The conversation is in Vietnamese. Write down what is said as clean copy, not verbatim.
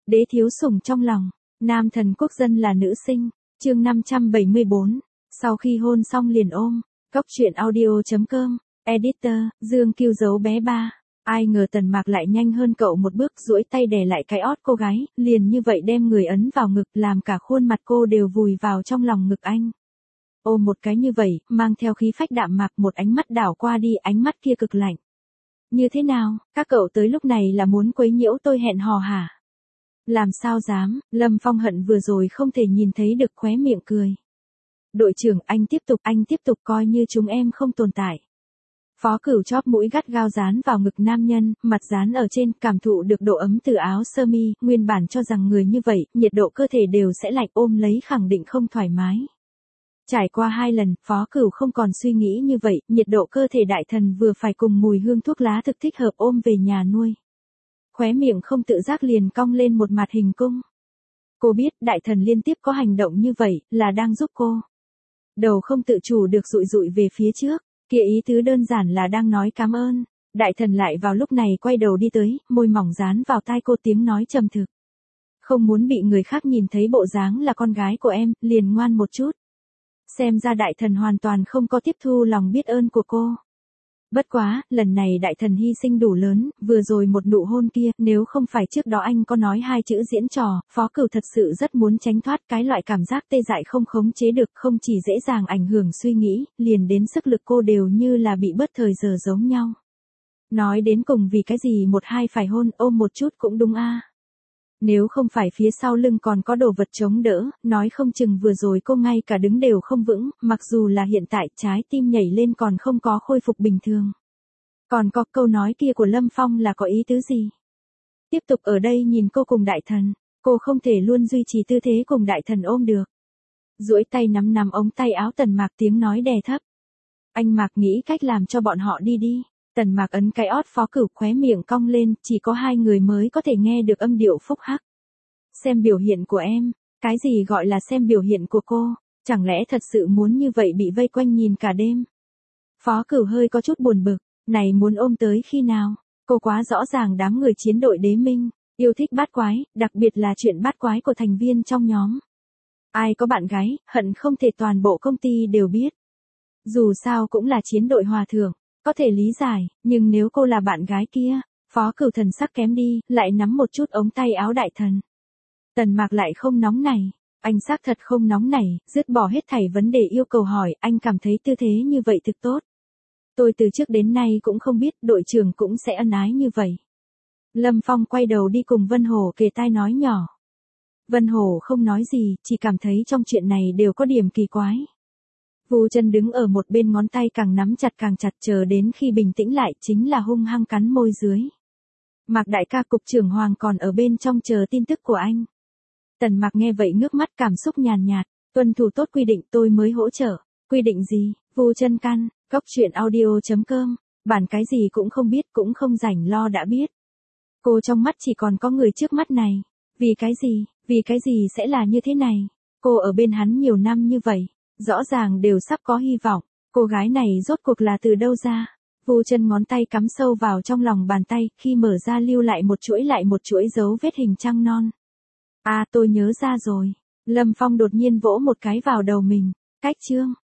Đế thiếu sủng trong lòng, nam thần quốc dân là nữ sinh, chương 574, sau khi hôn xong liền ôm, Cóc truyện audio.com, editor, Dương Kiêu giấu bé ba. Ai ngờ Tần Mạc lại nhanh hơn cậu một bước, duỗi tay đè lại cái ót cô gái, liền như vậy đem người ấn vào ngực, làm cả khuôn mặt cô đều vùi vào trong lòng ngực anh. Ôm một cái như vậy, mang theo khí phách đạm mạc, một ánh mắt đảo qua đi, ánh mắt kia cực lạnh. Như thế nào, các cậu tới lúc này là muốn quấy nhiễu tôi hẹn hò hả? Làm sao dám, Lâm Phong hận vừa rồi không thể nhìn thấy được, khóe miệng cười. Đội trưởng, anh tiếp tục coi như chúng em không tồn tại. Phó Cửu chóp mũi gắt gao dán vào ngực nam nhân, mặt dán ở trên, cảm thụ được độ ấm từ áo sơ mi, nguyên bản cho rằng người như vậy, nhiệt độ cơ thể đều sẽ lạnh, ôm lấy khẳng định không thoải mái. Trải qua 2 lần, Phó Cửu không còn suy nghĩ như vậy, nhiệt độ cơ thể đại thần vừa phải cùng mùi hương thuốc lá thực thích hợp, ôm về nhà nuôi. Khóe miệng không tự giác liền cong lên một mặt hình cung. Cô biết đại thần liên tiếp có hành động như vậy, là đang giúp cô. Đầu không tự chủ được dụi dụi về phía trước, kia ý tứ đơn giản là đang nói cảm ơn. Đại thần lại vào lúc này quay đầu đi tới, môi mỏng dán vào tai cô, tiếng nói trầm thực. Không muốn bị người khác nhìn thấy bộ dáng là con gái của em, liền ngoan một chút. Xem ra đại thần hoàn toàn không có tiếp thu lòng biết ơn của cô. Bất quá, lần này đại thần hy sinh đủ lớn, vừa rồi một nụ hôn kia, nếu không phải trước đó anh có nói 2 chữ diễn trò, Phó Cửu thật sự rất muốn tránh thoát cái loại cảm giác tê dại không khống chế được, không chỉ dễ dàng ảnh hưởng suy nghĩ, liền đến sức lực cô đều như là bị bớt thời giờ giống nhau. Nói đến cùng vì cái gì một hai phải hôn, ôm một chút cũng đúng a. Nếu không phải phía sau lưng còn có đồ vật chống đỡ, nói không chừng vừa rồi cô ngay cả đứng đều không vững, mặc dù là hiện tại trái tim nhảy lên còn không có khôi phục bình thường. Còn có câu nói kia của Lâm Phong là có ý tứ gì? Tiếp tục ở đây nhìn cô cùng đại thần, cô không thể luôn duy trì tư thế cùng đại thần ôm được. Duỗi tay nắm ống tay áo Tần Mạc, tiếng nói đè thấp. Anh Mạc nghĩ cách làm cho bọn họ đi đi. Tần Mạc ấn cái ót Phó Cửu, khóe miệng cong lên, chỉ có 2 người mới có thể nghe được âm điệu phúc hắc. Xem biểu hiện của em, cái gì gọi là xem biểu hiện của cô, chẳng lẽ thật sự muốn như vậy bị vây quanh nhìn cả đêm? Phó Cửu hơi có chút buồn bực, này muốn ôm tới khi nào? Cô quá rõ ràng đám người chiến đội Đế Minh, yêu thích bát quái, đặc biệt là chuyện bát quái của thành viên trong nhóm. Ai có bạn gái, hận không thể toàn bộ công ty đều biết. Dù sao cũng là chiến đội hòa thượng. Có thể lý giải, nhưng nếu cô là bạn gái kia, Phó Cửu thần sắc kém đi, lại nắm một chút ống tay áo đại thần. Tần Mạc lại không nóng nảy, anh xác thật không nóng nảy, dứt bỏ hết thảy vấn đề yêu cầu hỏi, anh cảm thấy tư thế như vậy thực tốt. Tôi từ trước đến nay cũng không biết đội trưởng cũng sẽ ân ái như vậy. Lâm Phong quay đầu đi cùng Vân Hổ kề tai nói nhỏ. Vân Hổ không nói gì, chỉ cảm thấy trong chuyện này đều có điểm kỳ quái. Vu Chân đứng ở một bên, ngón tay càng nắm chặt càng chặt, chờ đến khi bình tĩnh lại chính là hung hăng cắn môi dưới. Mạc đại ca, cục trưởng Hoàng còn ở bên trong chờ tin tức của anh. Tần Mạc nghe vậy ngước mắt, cảm xúc nhàn nhạt, tuân thủ tốt quy định tôi mới hỗ trợ. Quy định gì? Vu Chân căn, Cóc truyện audio.com, bản cái gì cũng không biết, cũng không rảnh lo đã biết. Cô trong mắt chỉ còn có người trước mắt này. Vì cái gì sẽ là như thế này? Cô ở bên hắn nhiều năm như vậy. Rõ ràng đều sắp có hy vọng, cô gái này rốt cuộc là từ đâu ra? Vu Chân ngón tay cắm sâu vào trong lòng bàn tay, khi mở ra lưu lại một chuỗi dấu vết hình trăng non. À, tôi nhớ ra rồi. Lâm Phong đột nhiên vỗ một cái vào đầu mình. Cách chương.